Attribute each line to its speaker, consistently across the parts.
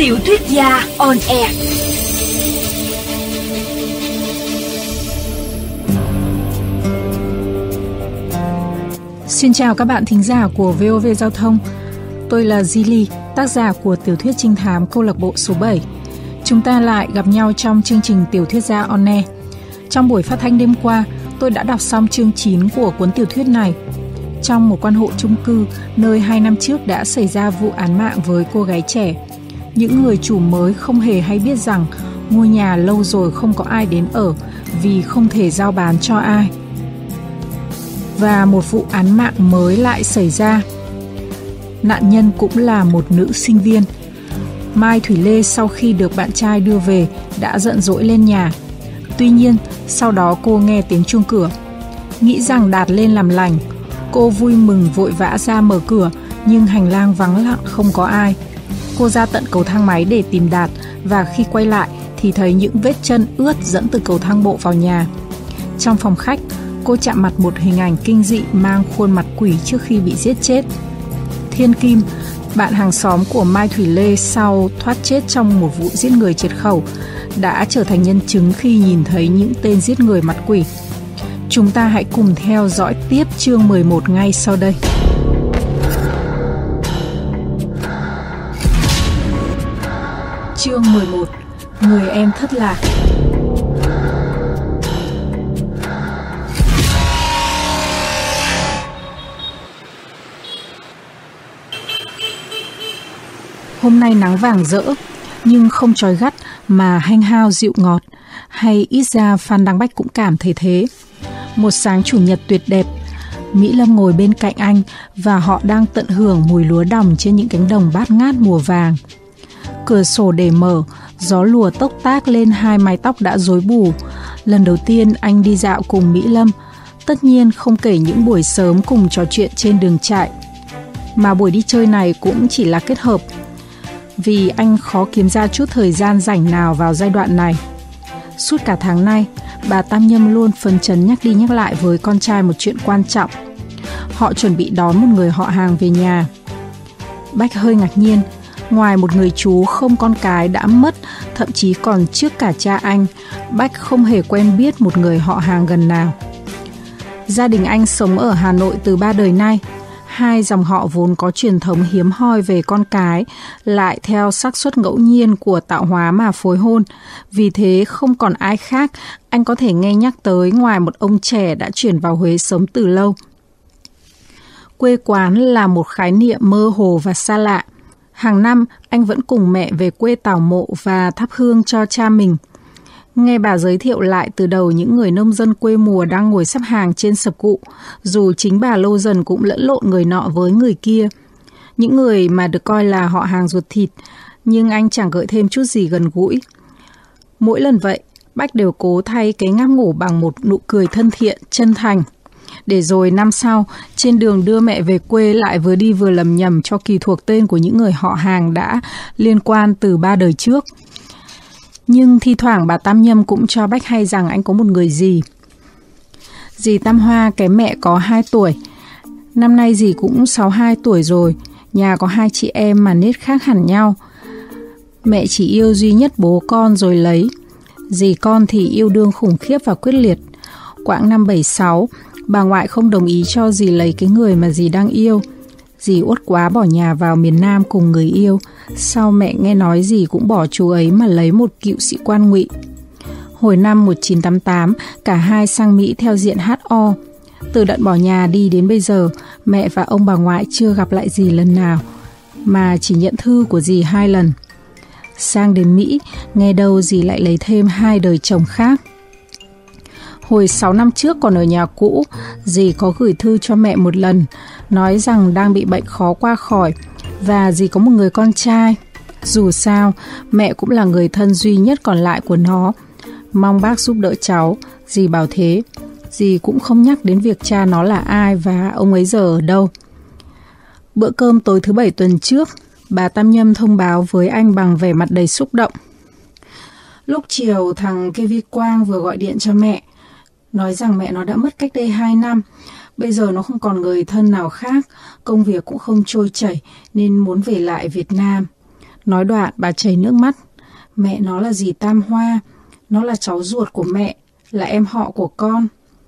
Speaker 1: Tiểu thuyết gia on air.
Speaker 2: Xin chào các bạn thính giả của VOV Giao thông. Tôi là Zili, tác giả của tiểu thuyết trinh thám câu lạc bộ số 7. Chúng ta lại gặp nhau trong chương trình Tiểu thuyết gia on air. Trong buổi phát thanh đêm qua, tôi đã đọc xong chương 9 của cuốn tiểu thuyết này. Trong một căn hộ chung cư nơi 2 năm trước đã xảy ra vụ án mạng với cô gái trẻ, những người chủ mới không hề hay biết rằng ngôi nhà lâu rồi không có ai đến ở vì không thể giao bán cho ai. Và một vụ án mạng mới lại xảy ra. Nạn nhân cũng là một nữ sinh viên. Mai Thủy Lê sau khi được bạn trai đưa về đã giận dỗi lên nhà. Tuy nhiên, sau đó cô nghe tiếng chuông cửa. Nghĩ rằng Đạt lên làm lành, cô vui mừng vội vã ra mở cửa, nhưng hành lang vắng lặng không có ai. Cô ra tận cầu thang máy để tìm Đạt, và khi quay lại thì thấy những vết chân ướt dẫn từ cầu thang bộ vào nhà. Trong phòng khách, cô chạm mặt một hình ảnh kinh dị mang khuôn mặt quỷ trước khi bị giết chết. Thiên Kim, bạn hàng xóm của Mai Thủy Lê sau thoát chết trong một vụ giết người triệt khẩu, đã trở thành nhân chứng khi nhìn thấy những tên giết người mặt quỷ. Chúng ta hãy cùng theo dõi tiếp chương 11 ngay sau đây. Chương 11. Người em thất lạc. Hôm nay nắng vàng rỡ, nhưng không chói gắt mà hanh hao dịu ngọt, hay ít ra Phan Đăng Bách cũng cảm thấy thế. Một sáng chủ nhật tuyệt đẹp, Mỹ Lâm ngồi bên cạnh anh và họ đang tận hưởng mùi lúa đồng trên những cánh đồng bát ngát mùa vàng. Cửa sổ để mở, gió lùa tốc tác lên hai mái tóc đã rối bù. Lần đầu tiên anh đi dạo cùng Mỹ Lâm, tất nhiên không kể những buổi sớm cùng trò chuyện trên đường trại. Mà buổi đi chơi này cũng chỉ là kết hợp, vì anh khó kiếm ra chút thời gian rảnh nào vào giai đoạn này. Suốt cả tháng nay, bà Tam Nhâm luôn phấn chấn nhắc đi nhắc lại với con trai một chuyện quan trọng. Họ chuẩn bị đón một người họ hàng về nhà. Bách hơi ngạc nhiên, ngoài một người chú không con cái đã mất, thậm chí còn trước cả cha anh, Bách không hề quen biết một người họ hàng gần nào. Gia đình anh sống ở Hà Nội từ 3 đời nay. Hai dòng họ vốn có truyền thống hiếm hoi về con cái, lại theo xác suất ngẫu nhiên của tạo hóa mà phối hôn. Vì thế không còn ai khác anh có thể nghe nhắc tới ngoài một ông trẻ đã chuyển vào Huế sống từ lâu. Quê quán là một khái niệm mơ hồ và xa lạ. Hàng năm anh vẫn cùng mẹ về quê tảo mộ và thắp hương cho cha mình. Nghe bà giới thiệu lại từ đầu những người nông dân quê mùa đang ngồi xếp hàng trên sập cụ, dù chính bà lâu dần cũng lẫn lộn người nọ với người kia. Những người mà được coi là họ hàng ruột thịt, nhưng anh chẳng gợi thêm chút gì gần gũi. Mỗi lần vậy, Bách đều cố thay cái ngáp ngủ bằng một nụ cười thân thiện, chân thành. Để rồi năm sau, trên đường đưa mẹ về quê lại vừa đi vừa lầm nhầm cho kỳ thuộc tên của những người họ hàng đã liên quan từ 3 đời trước. Nhưng thi thoảng bà Tam Nhâm cũng cho Bách hay rằng anh có một người dì. Dì Tam Hoa kém mẹ có 2 tuổi. Năm nay dì cũng 62 tuổi rồi. Nhà có 2 chị em mà nết khác hẳn nhau. Mẹ chỉ yêu duy nhất bố con rồi lấy. Dì con thì yêu đương khủng khiếp và quyết liệt. Quãng năm 76, bà ngoại không đồng ý cho dì lấy cái người mà dì đang yêu. Dì uất quá bỏ nhà vào miền Nam cùng người yêu. Sau mẹ nghe nói dì cũng bỏ chú ấy mà lấy một cựu sĩ quan Ngụy. Hồi năm 1988, cả hai sang Mỹ theo diện HO. Từ đợt bỏ nhà đi đến bây giờ, mẹ và ông bà ngoại chưa gặp lại dì lần nào, mà chỉ nhận thư của dì 2 lần. Sang đến Mỹ, nghe đâu dì lại lấy thêm 2 đời chồng khác. Hồi 6 năm trước còn ở nhà cũ, dì có gửi thư cho mẹ một lần, nói rằng đang bị bệnh khó qua khỏi và dì có một người con trai. Dù sao, mẹ cũng là người thân duy nhất còn lại của nó. Mong bác giúp đỡ cháu, dì bảo thế. Dì cũng không nhắc đến việc cha nó là ai và ông ấy giờ ở đâu. Bữa cơm tối thứ 7 tuần trước, bà Tam Nhâm thông báo với anh bằng vẻ mặt đầy xúc động. Lúc chiều, thằng Kê Vi Quang vừa gọi điện cho mẹ, nói rằng mẹ nó đã mất cách đây 2 năm. Bây giờ nó không còn người thân nào khác, công việc cũng không trôi chảy nên muốn về lại Việt Nam. Nói đoạn bà chảy nước mắt. Mẹ nó là dì Tam Hoa, nó là cháu ruột của mẹ, là em họ của con.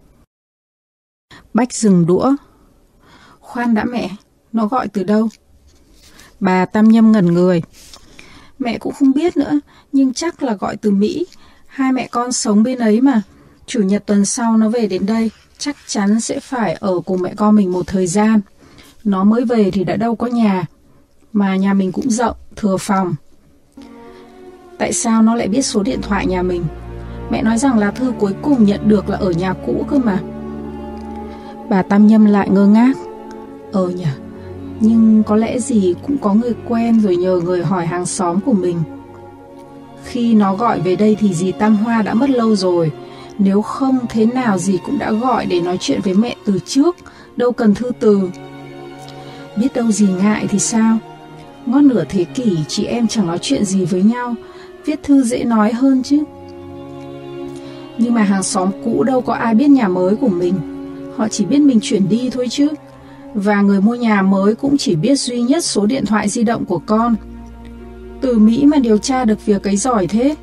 Speaker 2: Bách dừng đũa. Khoan đã mẹ, nó gọi từ đâu? Bà Tam Nhâm ngẩn người. Mẹ cũng không biết nữa, nhưng chắc là gọi từ Mỹ. Hai mẹ con sống bên ấy mà. Chủ nhật tuần sau nó về đến đây, chắc chắn sẽ phải ở cùng mẹ con mình một thời gian. Nó mới về thì đã đâu có nhà, mà nhà mình cũng rộng, thừa phòng. Tại sao nó lại biết số điện thoại nhà mình? Mẹ nói rằng lá thư cuối cùng nhận được là ở nhà cũ cơ mà. Bà Tam Nhâm lại ngơ ngác. Nhỉ, nhưng có lẽ dì cũng có người quen rồi nhờ người hỏi hàng xóm của mình. Khi nó gọi về đây thì dì Tam Hoa đã mất lâu rồi. Nếu không thế nào dì cũng đã gọi để nói chuyện với mẹ từ trước, đâu cần thư từ. Biết đâu dì ngại thì sao? Ngót nửa thế kỷ chị em chẳng nói chuyện gì với nhau, viết thư dễ nói hơn chứ. Nhưng mà hàng xóm cũ đâu có ai biết nhà mới của mình. Họ chỉ biết mình chuyển đi thôi chứ. Và người mua nhà mới cũng chỉ biết duy nhất số điện thoại di động của con. Từ Mỹ mà điều tra được việc ấy giỏi thế.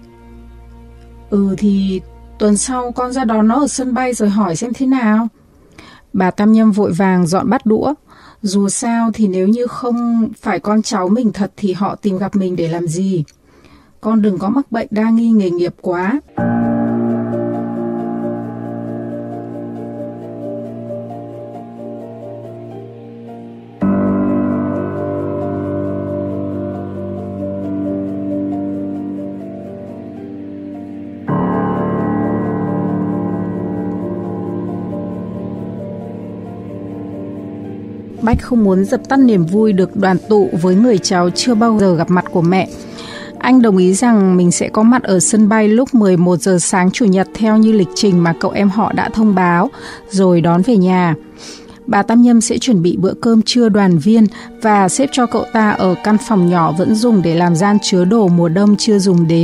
Speaker 2: Thì tuần sau con ra đón nó ở sân bay rồi hỏi xem thế nào. Bà Tam Nhâm vội vàng dọn bát đũa. Dù sao thì nếu như không phải con cháu mình thật thì họ tìm gặp mình để làm gì. Con đừng có mắc bệnh đa nghi nghề nghiệp quá. Bách không muốn dập tắt niềm vui được đoàn tụ với người cháu chưa bao giờ gặp mặt của mẹ. Anh đồng ý rằng mình sẽ có mặt ở sân bay lúc 11 giờ sáng Chủ nhật theo như lịch trình mà cậu em họ đã thông báo, rồi đón về nhà. Bà Tam Nhâm sẽ chuẩn bị bữa cơm trưa đoàn viên và xếp cho cậu ta ở căn phòng nhỏ vẫn dùng để làm gian chứa đồ mùa đông chưa dùng đến.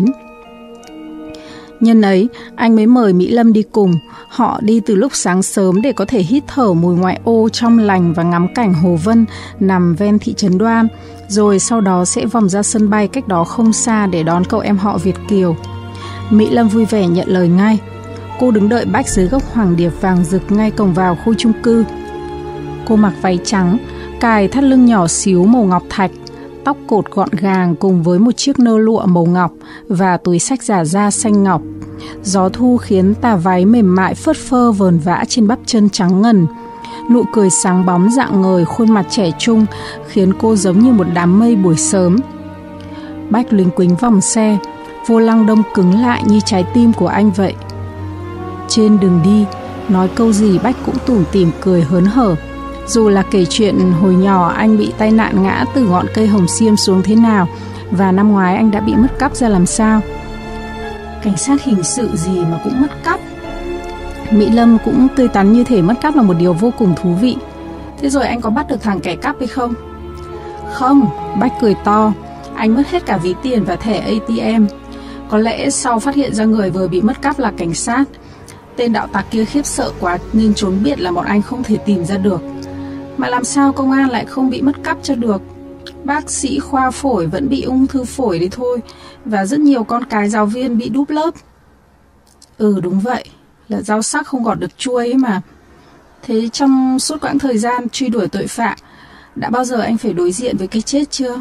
Speaker 2: Nhân ấy, anh mới mời Mỹ Lâm đi cùng. Họ đi từ lúc sáng sớm để có thể hít thở mùi ngoại ô trong lành và ngắm cảnh Hồ Vân nằm ven thị trấn Đoan, rồi sau đó sẽ vòng ra sân bay cách đó không xa để đón cậu em họ Việt kiều. Mỹ Lâm vui vẻ nhận lời ngay. Cô đứng đợi Bách dưới gốc hoàng điệp vàng rực ngay cổng vào khu chung cư. Cô mặc váy trắng, cài thắt lưng nhỏ xíu màu ngọc thạch, tóc cột gọn gàng cùng với một chiếc nơ lụa màu ngọc và túi xách giả da xanh ngọc. Gió thu khiến tà váy mềm mại phớt phơ vờn vã trên bắp chân trắng ngần. Nụ cười sáng bóng rạng ngời khuôn mặt trẻ trung khiến cô giống như một đám mây buổi sớm. Bách lính quính vòng xe, vô lăng đông cứng lại như trái tim của anh vậy. Trên đường đi, nói câu gì Bách cũng tủm tỉm cười hớn hở. Dù là kể chuyện hồi nhỏ anh bị tai nạn ngã từ ngọn cây hồng xiêm xuống thế nào, và năm ngoái anh đã bị mất cắp ra làm sao. Cảnh sát hình sự gì mà cũng mất cắp. Mỹ Lâm cũng tươi tắn như thể mất cắp là một điều vô cùng thú vị. Thế rồi anh có bắt được thằng kẻ cắp hay không? Không, Bách cười to. Anh mất hết cả ví tiền và thẻ ATM. Có lẽ sau phát hiện ra người vừa bị mất cắp là cảnh sát, tên đạo tặc kia khiếp sợ quá nên trốn biệt là bọn anh không thể tìm ra được. Mà làm sao công an lại không bị mất cắp cho được? Bác sĩ khoa phổi vẫn bị ung thư phổi đấy thôi. Và rất nhiều con cái giáo viên bị đúp lớp. Đúng vậy, là rau sắc không gọt được chuối ấy mà. Thế trong suốt quãng thời gian truy đuổi tội phạm, đã bao giờ anh phải đối diện với cái chết chưa?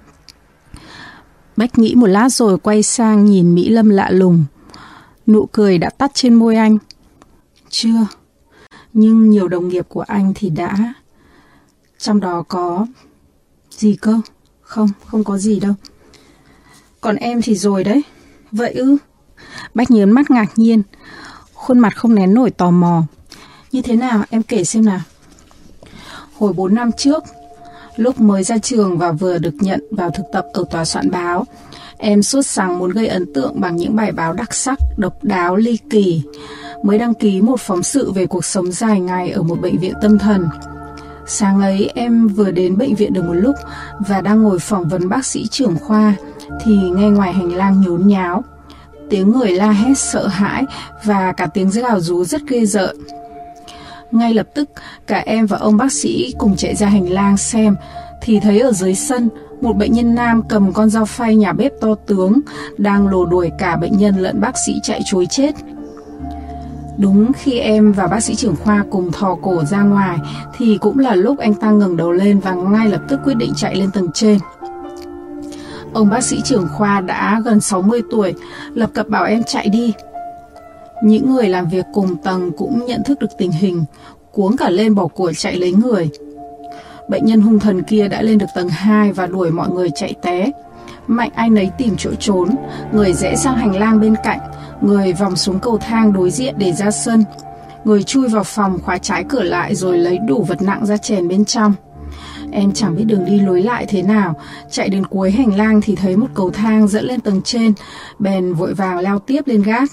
Speaker 2: Bách nghĩ một lát rồi quay sang nhìn Mỹ Lâm lạ lùng. Nụ cười đã tắt trên môi anh. Chưa, nhưng nhiều đồng nghiệp của anh thì đã. Trong đó có... Gì cơ? Không có gì đâu. Còn em thì rồi đấy. Vậy ư? Bách nhớn mắt ngạc nhiên, khuôn mặt không nén nổi tò mò. Như thế nào? Em kể xem nào. Hồi 4 năm trước, lúc mới ra trường và vừa được nhận vào thực tập ở tòa soạn báo, em sốt sắng muốn gây ấn tượng bằng những bài báo đặc sắc, độc đáo, ly kỳ. Mới đăng ký một phóng sự về cuộc sống dài ngày ở một bệnh viện tâm thần. Sáng ấy em vừa đến bệnh viện được một lúc và đang ngồi phỏng vấn bác sĩ trưởng khoa thì nghe ngoài hành lang nhốn nháo. Tiếng người la hét sợ hãi và cả tiếng gào rú rất ghê rợn. Ngay lập tức cả em và ông bác sĩ cùng chạy ra hành lang xem thì thấy ở dưới sân một bệnh nhân nam cầm con dao phay nhà bếp to tướng, đang lồ đuổi cả bệnh nhân lẫn bác sĩ chạy trối chết. Đúng khi em và bác sĩ trưởng khoa cùng thò cổ ra ngoài thì cũng là lúc anh ta ngẩng đầu lên và ngay lập tức quyết định chạy lên tầng trên. Ông bác sĩ trưởng khoa đã gần 60 tuổi, lập cập bảo em chạy đi. Những người làm việc cùng tầng cũng nhận thức được tình hình, cuống cả lên bỏ của chạy lấy người. Bệnh nhân hung thần kia đã lên được tầng 2 và đuổi mọi người chạy té. Mạnh ai nấy tìm chỗ trốn, người rẽ sang hành lang bên cạnh, người vòng xuống cầu thang đối diện để ra sân, người chui vào phòng khóa trái cửa lại rồi lấy đủ vật nặng ra chèn bên trong. Em chẳng biết đường đi lối lại thế nào, chạy đến cuối hành lang thì thấy một cầu thang dẫn lên tầng trên, bèn vội vàng leo tiếp lên gác.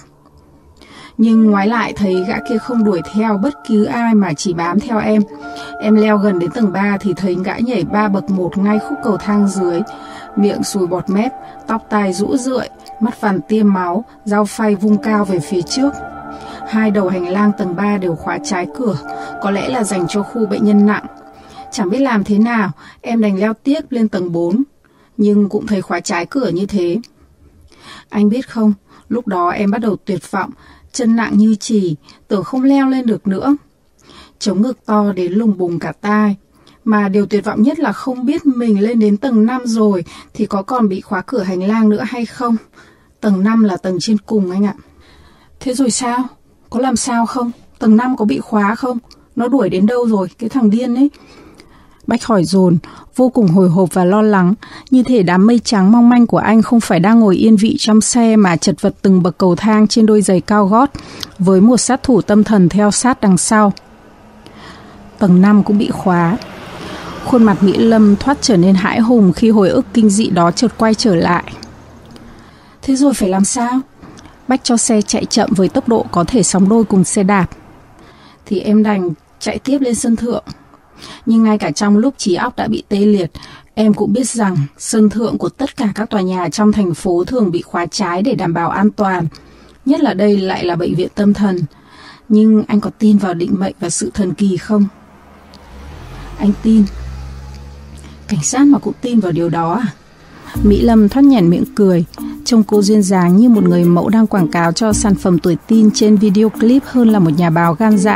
Speaker 2: Nhưng ngoái lại thấy gã kia không đuổi theo bất cứ ai mà chỉ bám theo em. Em leo gần đến tầng 3 thì thấy gã nhảy 3 bậc một ngay khúc cầu thang dưới, miệng sùi bọt mép, tóc tai rũ rượi, mắt vằn tiêm máu, dao phay vung cao về phía trước. Hai đầu hành lang tầng 3 đều khóa trái cửa, có lẽ là dành cho khu bệnh nhân nặng. Chẳng biết làm thế nào, em đành leo tiếp lên tầng 4, nhưng cũng thấy khóa trái cửa như thế. Anh biết không, lúc đó em bắt đầu tuyệt vọng, chân nặng như chì, tưởng không leo lên được nữa. Trống ngực to đến lùng bùng cả tai. Mà điều tuyệt vọng nhất là không biết mình lên đến tầng 5 rồi thì có còn bị khóa cửa hành lang nữa hay không. Tầng 5 là tầng trên cùng anh ạ. Thế rồi sao? Có làm sao không? Tầng 5 có bị khóa không? Nó đuổi đến đâu rồi, cái thằng điên ấy? Bách hỏi dồn, vô cùng hồi hộp và lo lắng, như thể đám mây trắng mong manh của anh không phải đang ngồi yên vị trong xe mà chật vật từng bậc cầu thang trên đôi giày cao gót, với một sát thủ tâm thần theo sát đằng sau. Tầng 5 cũng bị khóa. Khuôn mặt Mỹ Lâm thoát trở nên hãi hùng khi hồi ức kinh dị đó chợt quay trở lại. Thế rồi phải làm sao? Bách cho xe chạy chậm với tốc độ có thể sóng đôi cùng xe đạp. Thì em đành chạy tiếp lên sân thượng. Nhưng ngay cả trong lúc trí óc đã bị tê liệt, em cũng biết rằng sân thượng của tất cả các tòa nhà trong thành phố thường bị khóa trái để đảm bảo an toàn. Nhất là đây lại là bệnh viện tâm thần. Nhưng anh có tin vào định mệnh và sự thần kỳ không? Anh tin. Cảnh sát mà cũng tin vào điều đó à? Mỹ Lâm thoát nhoẻn miệng cười. Trông cô duyên dáng như một người mẫu đang quảng cáo cho sản phẩm tuổi teen trên video clip hơn là một nhà báo gan dạ.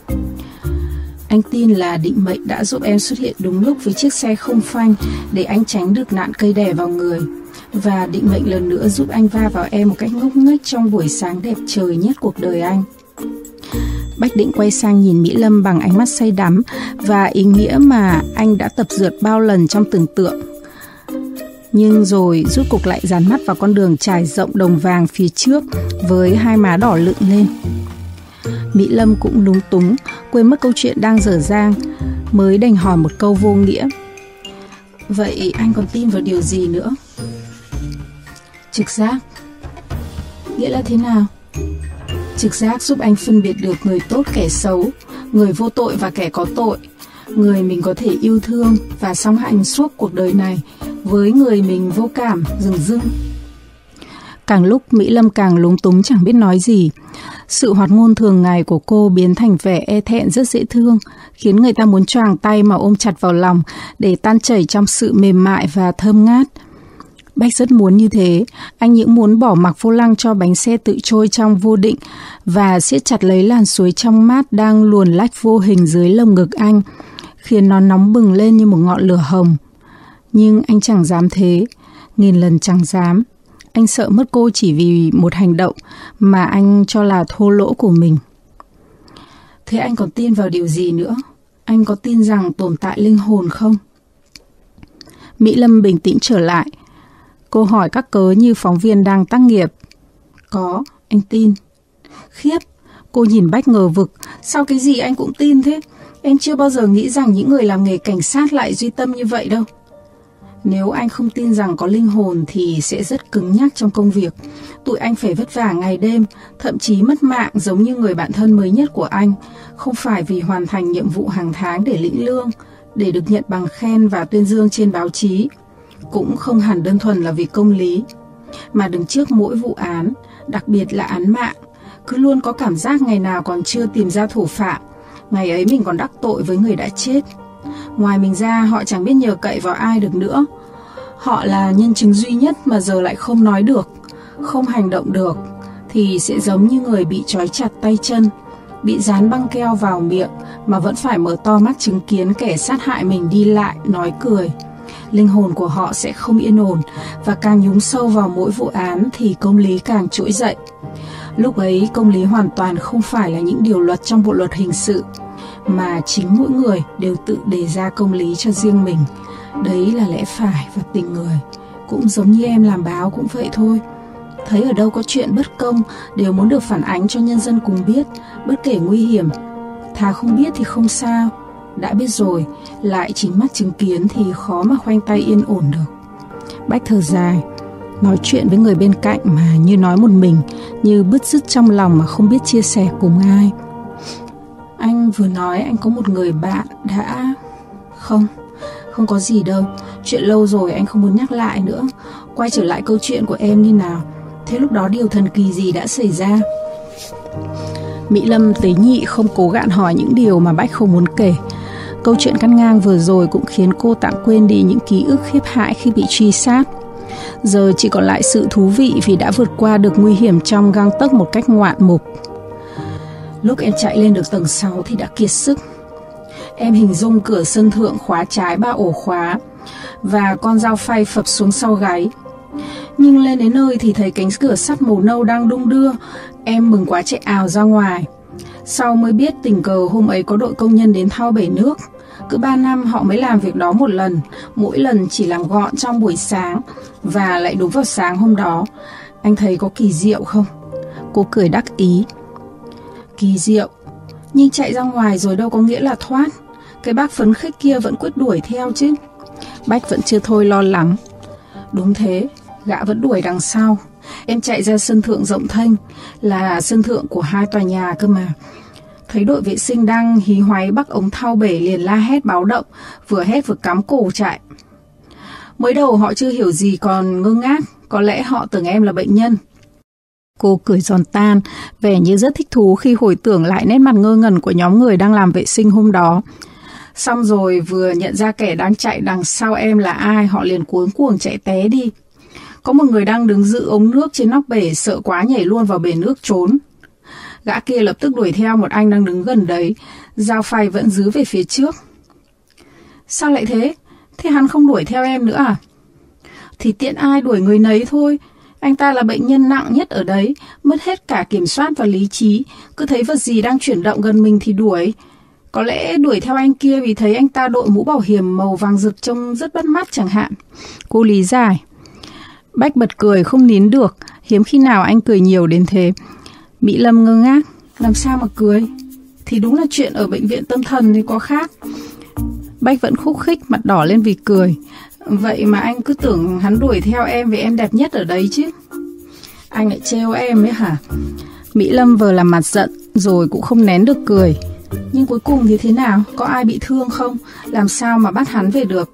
Speaker 2: Anh tin là định mệnh đã giúp em xuất hiện đúng lúc với chiếc xe không phanh để anh tránh được nạn cây đè vào người. Và định mệnh lần nữa giúp anh va vào em một cách ngốc nghếch trong buổi sáng đẹp trời nhất cuộc đời anh. Bách định quay sang nhìn Mỹ Lâm bằng ánh mắt say đắm và ý nghĩa mà anh đã tập dượt bao lần trong tưởng tượng. Nhưng rồi rút cục lại dán mắt vào con đường trải rộng đồng vàng phía trước với hai má đỏ lựng lên. Mỹ Lâm cũng lúng túng, quên mất câu chuyện đang dở dang, mới đành hỏi một câu vô nghĩa. Vậy anh còn tin vào điều gì nữa? Trực giác. Nghĩa là thế nào? Trực giác giúp anh phân biệt được người tốt kẻ xấu, người vô tội và kẻ có tội, người mình có thể yêu thương và song hành suốt cuộc đời này với người mình vô cảm, dửng dưng. Càng lúc Mỹ Lâm càng lúng túng chẳng biết nói gì. Sự hoạt ngôn thường ngày của cô biến thành vẻ e thẹn rất dễ thương, khiến người ta muốn choàng tay mà ôm chặt vào lòng để tan chảy trong sự mềm mại và thơm ngát. Bách rất muốn như thế, anh những muốn bỏ mặc vô lăng cho bánh xe tự trôi trong vô định và siết chặt lấy làn suối trong mát đang luồn lách vô hình dưới lồng ngực anh, khiến nó nóng bừng lên như một ngọn lửa hồng. Nhưng anh chẳng dám thế, nghìn lần chẳng dám. Anh sợ mất cô chỉ vì một hành động mà anh cho là thô lỗ của mình. Thế anh còn tin vào điều gì nữa? Anh có tin rằng tồn tại linh hồn không? Mỹ Lâm bình tĩnh trở lại. Cô hỏi các cớ như phóng viên đang tác nghiệp. Có, anh tin. Khiếp, cô nhìn Bách ngờ vực. Sao cái gì anh cũng tin thế? Em chưa bao giờ nghĩ rằng những người làm nghề cảnh sát lại duy tâm như vậy đâu. Nếu anh không tin rằng có linh hồn thì sẽ rất cứng nhắc trong công việc. Tụi anh phải vất vả ngày đêm, thậm chí mất mạng giống như người bạn thân mới nhất của anh. Không phải vì hoàn thành nhiệm vụ hàng tháng để lĩnh lương, để được nhận bằng khen và tuyên dương trên báo chí. Cũng không hẳn đơn thuần là vì công lý. Mà đứng trước mỗi vụ án, đặc biệt là án mạng, cứ luôn có cảm giác ngày nào còn chưa tìm ra thủ phạm, ngày ấy mình còn đắc tội với người đã chết. Ngoài mình ra họ chẳng biết nhờ cậy vào ai được nữa. Họ là nhân chứng duy nhất mà giờ lại không nói được, không hành động được, thì sẽ giống như người bị trói chặt tay chân, bị dán băng keo vào miệng mà vẫn phải mở to mắt chứng kiến kẻ sát hại mình đi lại, nói cười. Linh hồn của họ sẽ không yên ổn, và càng nhúng sâu vào mỗi vụ án thì công lý càng trỗi dậy. Lúc ấy, công lý hoàn toàn không phải là những điều luật trong bộ luật hình sự, mà chính mỗi người đều tự đề ra công lý cho riêng mình. Đấy là lẽ phải và tình người. Cũng giống như em làm báo cũng vậy thôi. Thấy ở đâu có chuyện bất công đều muốn được phản ánh cho nhân dân cùng biết, bất kể nguy hiểm. Thà không biết thì không sao, đã biết rồi, lại chính mắt chứng kiến thì khó mà khoanh tay yên ổn được. Bách thở dài, nói chuyện với người bên cạnh mà như nói một mình, như bứt rứt trong lòng mà không biết chia sẻ cùng ai. Anh vừa nói anh có một người bạn đã... Không có gì đâu. Chuyện lâu rồi anh không muốn nhắc lại nữa. Quay trở lại câu chuyện của em như nào. Thế lúc đó điều thần kỳ gì đã xảy ra? Mỹ Lâm tế nhị không cố gạn hỏi những điều mà Bách không muốn kể. Câu chuyện cắt ngang vừa rồi cũng khiến cô tạm quên đi những ký ức khiếp hại khi bị truy sát. Giờ chỉ còn lại sự thú vị vì đã vượt qua được nguy hiểm trong gang tấc một cách ngoạn mục. Lúc em chạy lên được tầng 6 thì đã kiệt sức. Em hình dung cửa sân thượng khóa trái 3 ổ khóa và con dao phay phập xuống sau gáy. Nhưng lên đến nơi thì thấy cánh cửa sắt màu nâu đang đung đưa. Em mừng quá chạy ào ra ngoài. Sau mới biết tình cờ hôm ấy có đội công nhân đến thao bể nước. Cứ 3 năm họ mới làm việc đó một lần, mỗi lần chỉ làm gọn trong buổi sáng và lại đúng vào sáng hôm đó. Anh thấy có kỳ diệu không? Cô cười đắc ý. Kỳ diệu? Nhưng chạy ra ngoài rồi đâu có nghĩa là thoát. Cái bác phấn khích kia vẫn quyết đuổi theo chứ. Bách vẫn chưa thôi lo lắng. Đúng thế, gã vẫn đuổi đằng sau. Em chạy ra sân thượng rộng thênh, là sân thượng của 2 tòa nhà cơ mà. Thấy đội vệ sinh đang hí hoáy bắc ống thau bể liền la hét báo động, vừa hét vừa cắm cổ chạy. Mới đầu họ chưa hiểu gì còn ngơ ngác, có lẽ họ tưởng em là bệnh nhân. Cô cười giòn tan, vẻ như rất thích thú khi hồi tưởng lại nét mặt ngơ ngẩn của nhóm người đang làm vệ sinh hôm đó. Xong rồi vừa nhận ra kẻ đang chạy đằng sau em là ai, họ liền cuống cuồng chạy té đi. Có một người đang đứng giữ ống nước trên nóc bể, sợ quá nhảy luôn vào bể nước trốn. Gã kia lập tức đuổi theo một anh đang đứng gần đấy, dao phay vẫn giữ về phía trước. Sao lại thế? Thế hắn không đuổi theo em nữa à? Thì tiện ai đuổi người nấy thôi. Anh ta là bệnh nhân nặng nhất ở đấy, mất hết cả kiểm soát và lý trí, cứ thấy vật gì đang chuyển động gần mình thì đuổi. Có lẽ đuổi theo anh kia vì thấy anh ta đội mũ bảo hiểm màu vàng rực trông rất bắt mắt chẳng hạn. Cô lý giải. Bách bật cười không nín được, hiếm khi nào anh cười nhiều đến thế. Mỹ Lâm ngơ ngác, làm sao mà cười? Thì đúng là chuyện ở bệnh viện tâm thần thì có khác. Bách vẫn khúc khích, mặt đỏ lên vì cười. Vậy mà anh cứ tưởng hắn đuổi theo em vì em đẹp nhất ở đấy chứ. Anh lại trêu em ấy hả? Mỹ Lâm vừa làm mặt giận rồi cũng không nén được cười. Nhưng cuối cùng thì thế nào? Có ai bị thương không? Làm sao mà bắt hắn về được?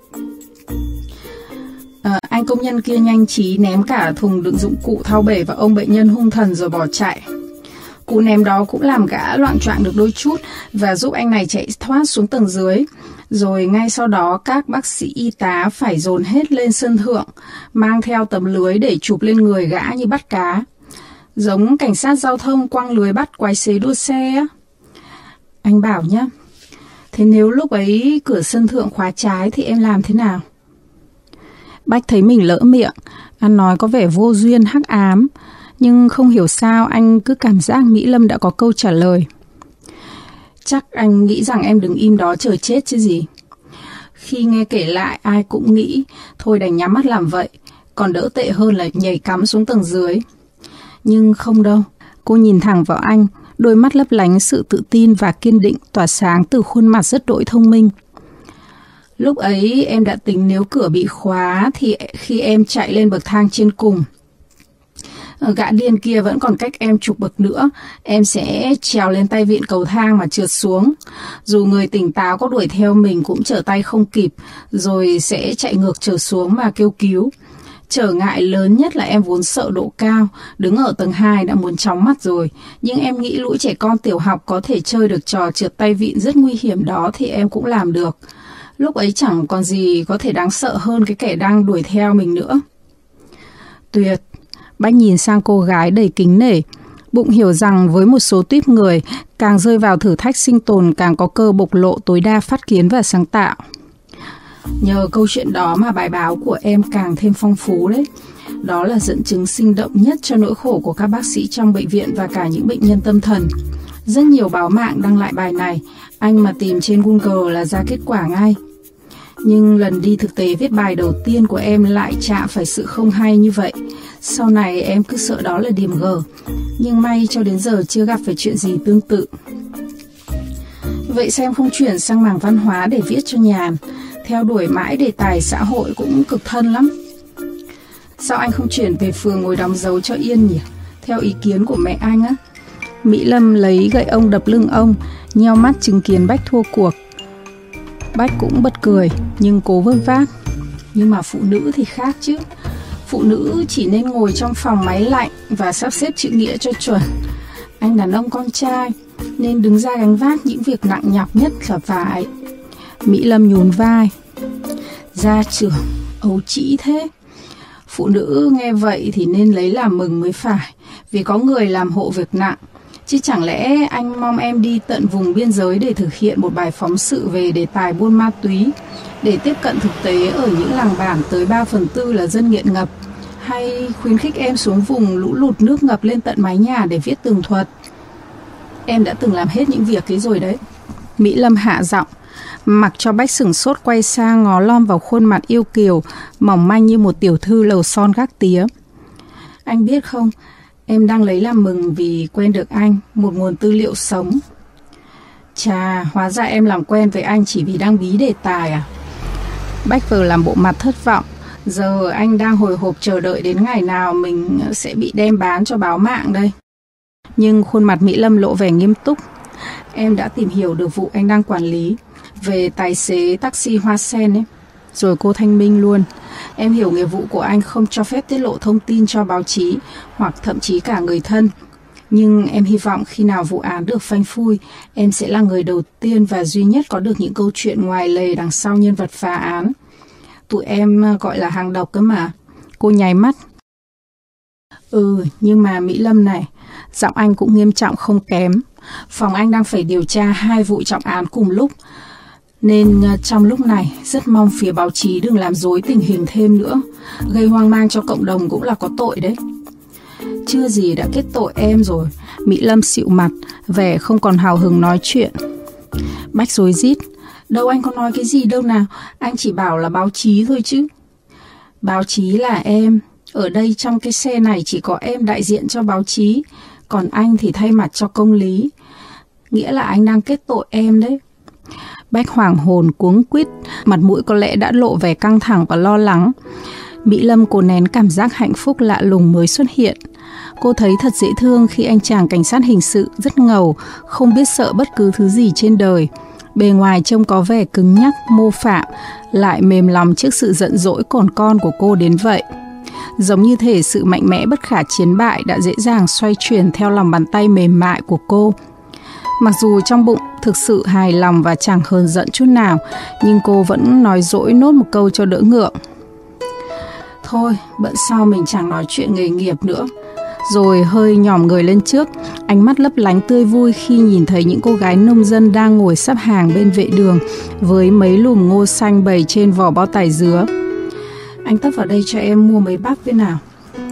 Speaker 2: Anh công nhân kia nhanh trí ném cả thùng đựng dụng cụ thau bể vào ông bệnh nhân hung thần rồi bỏ chạy. Cú ném đó cũng làm gã loạng choạng được đôi chút và giúp anh này chạy thoát xuống tầng dưới. Rồi ngay sau đó các bác sĩ y tá phải dồn hết lên sân thượng, mang theo tấm lưới để chụp lên người gã như bắt cá. Giống cảnh sát giao thông quăng lưới bắt quái xế đua xe á. Anh bảo nhá, thế nếu lúc ấy cửa sân thượng khóa trái thì em làm thế nào? Bách thấy mình lỡ miệng, anh nói có vẻ vô duyên hắc ám, nhưng không hiểu sao anh cứ cảm giác Mỹ Lâm đã có câu trả lời. Chắc anh nghĩ rằng em đứng im đó chờ chết chứ gì. Khi nghe kể lại ai cũng nghĩ thôi đành nhắm mắt làm vậy, còn đỡ tệ hơn là nhảy cắm xuống tầng dưới. Nhưng không đâu, cô nhìn thẳng vào anh, đôi mắt lấp lánh sự tự tin và kiên định tỏa sáng từ khuôn mặt rất đỗi thông minh. Lúc ấy em đã tính nếu cửa bị khóa thì khi em chạy lên bậc thang trên cùng, gã điên kia vẫn còn cách em chục bậc nữa, em sẽ trèo lên tay vịn cầu thang mà trượt xuống. Dù người tỉnh táo có đuổi theo mình cũng trở tay không kịp, rồi sẽ chạy ngược trở xuống mà kêu cứu. Trở ngại lớn nhất là em vốn sợ độ cao, đứng ở tầng 2 đã muốn chóng mắt rồi. Nhưng em nghĩ lũ trẻ con tiểu học có thể chơi được trò trượt tay vịn rất nguy hiểm đó thì em cũng làm được. Lúc ấy chẳng còn gì có thể đáng sợ hơn cái kẻ đang đuổi theo mình nữa. Tuyệt. Bách nhìn sang cô gái đầy kính nể, bụng hiểu rằng với một số tuýp người, càng rơi vào thử thách sinh tồn càng có cơ bộc lộ tối đa phát kiến và sáng tạo. Nhờ câu chuyện đó mà bài báo của em càng thêm phong phú đấy. Đó là dẫn chứng sinh động nhất cho nỗi khổ của các bác sĩ trong bệnh viện và cả những bệnh nhân tâm thần. Rất nhiều báo mạng đăng lại bài này, anh mà tìm trên Google là ra kết quả ngay. Nhưng lần đi thực tế viết bài đầu tiên của em lại chạm phải sự không hay như vậy. Sau này em cứ sợ đó là điểm G, nhưng may cho đến giờ chưa gặp phải chuyện gì tương tự. Vậy sao em không chuyển sang mảng văn hóa để viết cho nhàn? Theo đuổi mãi đề tài xã hội cũng cực thân lắm. Sao anh không chuyển về phường ngồi đóng dấu cho yên nhỉ? Theo ý kiến của mẹ anh á. Mỹ Lâm lấy gậy ông đập lưng ông, nheo mắt chứng kiến Bách thua cuộc. Bách cũng bật cười, nhưng cố vớt vát. Nhưng mà phụ nữ thì khác chứ. Phụ nữ chỉ nên ngồi trong phòng máy lạnh và sắp xếp chữ nghĩa cho chuẩn. Anh đàn ông con trai nên đứng ra gánh vác những việc nặng nhọc nhất là phải. Mỹ Lâm nhún vai. Gia trưởng, ấu trĩ thế. Phụ nữ nghe vậy thì nên lấy làm mừng mới phải, vì có người làm hộ việc nặng. Chứ chẳng lẽ anh mong em đi tận vùng biên giới để thực hiện một bài phóng sự về đề tài buôn ma túy, để tiếp cận thực tế ở những làng bản tới 3/4 là dân nghiện ngập, hay khuyến khích em xuống vùng lũ lụt nước ngập lên tận mái nhà để viết tường thuật? Em đã từng làm hết những việc ấy rồi đấy. Mỹ Lâm hạ giọng, mặc cho Bách sửng sốt quay sang ngó lom vào khuôn mặt yêu kiều, mỏng manh như một tiểu thư lầu son gác tía. Anh biết không, em đang lấy làm mừng vì quen được anh, một nguồn tư liệu sống. Chà, hóa ra em làm quen với anh chỉ vì đang bí đề tài à? Bách vừa làm bộ mặt thất vọng. Giờ anh đang hồi hộp chờ đợi đến ngày nào mình sẽ bị đem bán cho báo mạng đây. Nhưng khuôn mặt Mỹ Lâm lộ vẻ nghiêm túc. Em đã tìm hiểu được vụ anh đang quản lý, về tài xế taxi Hoa Sen ấy. Rồi cô thanh minh luôn. Em hiểu nghiệp vụ của anh không cho phép tiết lộ thông tin cho báo chí, hoặc thậm chí cả người thân. Nhưng em hy vọng khi nào vụ án được phanh phui, em sẽ là người đầu tiên và duy nhất có được những câu chuyện ngoài lề đằng sau nhân vật phá án. Tụi em gọi là hàng độc cơ mà. Cô nháy mắt. Nhưng mà Mỹ Lâm này, giọng anh cũng nghiêm trọng không kém. Phòng anh đang phải điều tra 2 vụ trọng án cùng lúc, nên trong lúc này rất mong phía báo chí đừng làm rối tình hình thêm nữa. Gây hoang mang cho cộng đồng cũng là có tội đấy. Chưa gì đã kết tội em rồi. Mỹ Lâm xịu mặt, vẻ không còn hào hứng nói chuyện. Bách rối rít. Đâu anh có nói cái gì đâu nào, anh chỉ bảo là báo chí thôi chứ. Báo chí là em. Ở đây trong cái xe này chỉ có em đại diện cho báo chí, còn anh thì thay mặt cho công lý. Nghĩa là anh đang kết tội em đấy. Bách hoảng hồn cuống quýt, mặt mũi có lẽ đã lộ vẻ căng thẳng và lo lắng. Mỹ Lâm cố nén cảm giác hạnh phúc lạ lùng mới xuất hiện. Cô thấy thật dễ thương khi anh chàng cảnh sát hình sự rất ngầu, không biết sợ bất cứ thứ gì trên đời. Bề ngoài trông có vẻ cứng nhắc, mô phạm, lại mềm lòng trước sự giận dỗi cồn con của cô đến vậy. Giống như thể sự mạnh mẽ bất khả chiến bại đã dễ dàng xoay chuyển theo lòng bàn tay mềm mại của cô. Mặc dù trong bụng thực sự hài lòng và chẳng hờn giận chút nào, nhưng cô vẫn nói dỗi nốt một câu cho đỡ ngượng. Thôi, bận sau mình chẳng nói chuyện nghề nghiệp nữa. Rồi hơi nhòm người lên trước, ánh mắt lấp lánh tươi vui khi nhìn thấy những cô gái nông dân đang ngồi sắp hàng bên vệ đường với mấy lùm ngô xanh bày trên vỏ bao tải dứa. Anh tấp vào đây cho em mua mấy bắp bên nào.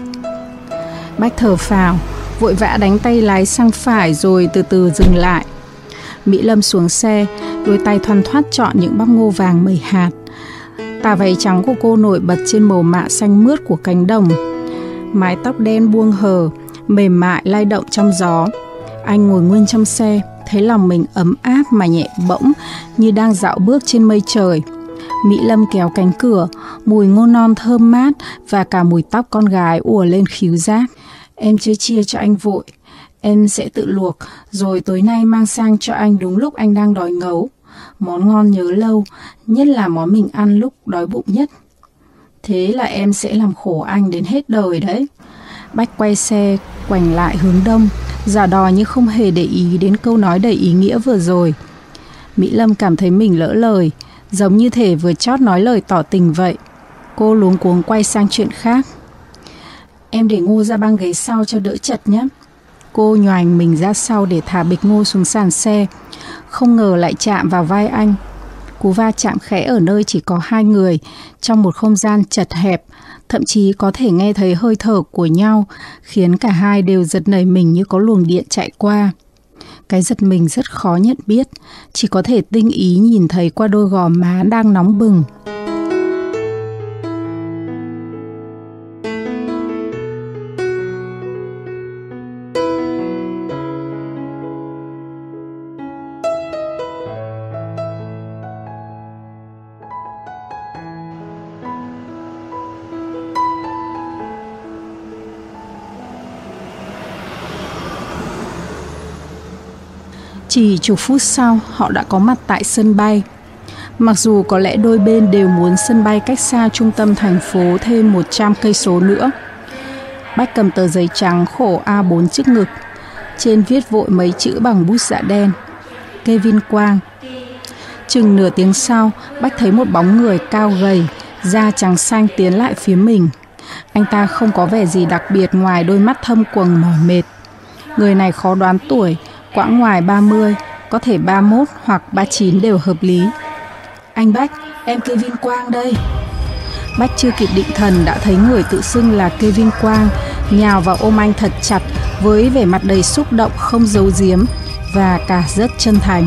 Speaker 2: Bách thở phào, vội vã đánh tay lái sang phải rồi từ từ dừng lại. Mỹ Lâm xuống xe, đôi tay thoăn thoắt chọn những bắp ngô vàng mẩy hạt. Tà váy trắng của cô nổi bật trên màu mạ xanh mướt của cánh đồng. Mái tóc đen buông hờ, mềm mại lay động trong gió. Anh ngồi nguyên trong xe, thấy lòng mình ấm áp mà nhẹ bỗng, như đang dạo bước trên mây trời. Mỹ Lâm kéo cánh cửa, mùi ngô non thơm mát và cả mùi tóc con gái ùa lên khứu giác. Em chưa chia cho anh vội, em sẽ tự luộc, rồi tối nay mang sang cho anh đúng lúc anh đang đói ngấu. Món ngon nhớ lâu, nhất là món mình ăn lúc đói bụng nhất. Thế là em sẽ làm khổ anh đến hết đời đấy. Bách quay xe, quành lại hướng đông, giả đò như không hề để ý đến câu nói đầy ý nghĩa vừa rồi. Mỹ Lâm cảm thấy mình lỡ lời, giống như thể vừa chót nói lời tỏ tình vậy. Cô luống cuống quay sang chuyện khác. Em để Ngô ra băng ghế sau cho đỡ chật nhé. Cô nhoành mình ra sau để thả bịch Ngô xuống sàn xe. Không ngờ lại chạm vào vai anh. Cú va chạm khẽ ở nơi chỉ có hai người, trong một không gian chật hẹp, thậm chí có thể nghe thấy hơi thở của nhau, khiến cả hai đều giật nảy mình như có luồng điện chạy qua. Cái giật mình rất khó nhận biết, chỉ có thể tinh ý nhìn thấy qua đôi gò má đang nóng bừng. Chỉ chục phút sau, họ đã có mặt tại sân bay. Mặc dù có lẽ đôi bên đều muốn sân bay cách xa trung tâm thành phố thêm 100 cây số nữa. Bách cầm tờ giấy trắng khổ A4 trước ngực. Trên viết vội mấy chữ bằng bút dạ đen: Kevin Quang. Chừng nửa tiếng sau, Bách thấy một bóng người cao gầy, da trắng xanh tiến lại phía mình. Anh ta không có vẻ gì đặc biệt ngoài đôi mắt thâm quầng mỏi mệt. Người này khó đoán tuổi, quãng ngoài 30, có thể 31 hoặc 39 đều hợp lý. Anh Bách, em Kevin Quang đây. Bách chưa kịp định thần đã thấy người tự xưng là Kevin Quang nhào vào ôm anh thật chặt với vẻ mặt đầy xúc động không giấu giếm và cả rất chân thành.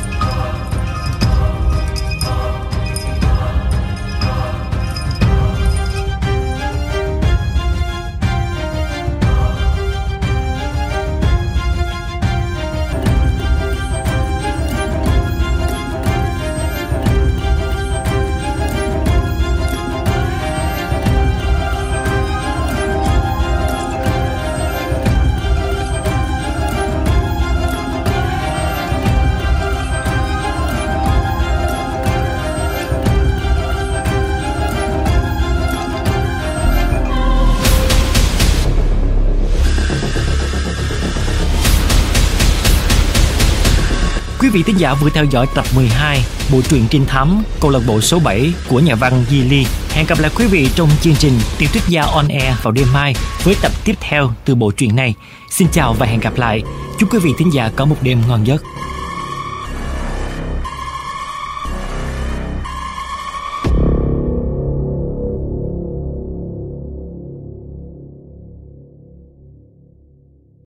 Speaker 3: Quý vị thính giả vừa theo dõi tập 12 bộ truyện trinh thám câu lạc bộ số 7 của nhà văn Di Ly. Hẹn gặp lại quý vị trong chương trình Tiểu thuyết gia on air vào đêm mai với tập tiếp theo từ bộ truyện này. Xin chào và hẹn gặp lại. Chúc quý vị thính giả có một đêm ngon giấc.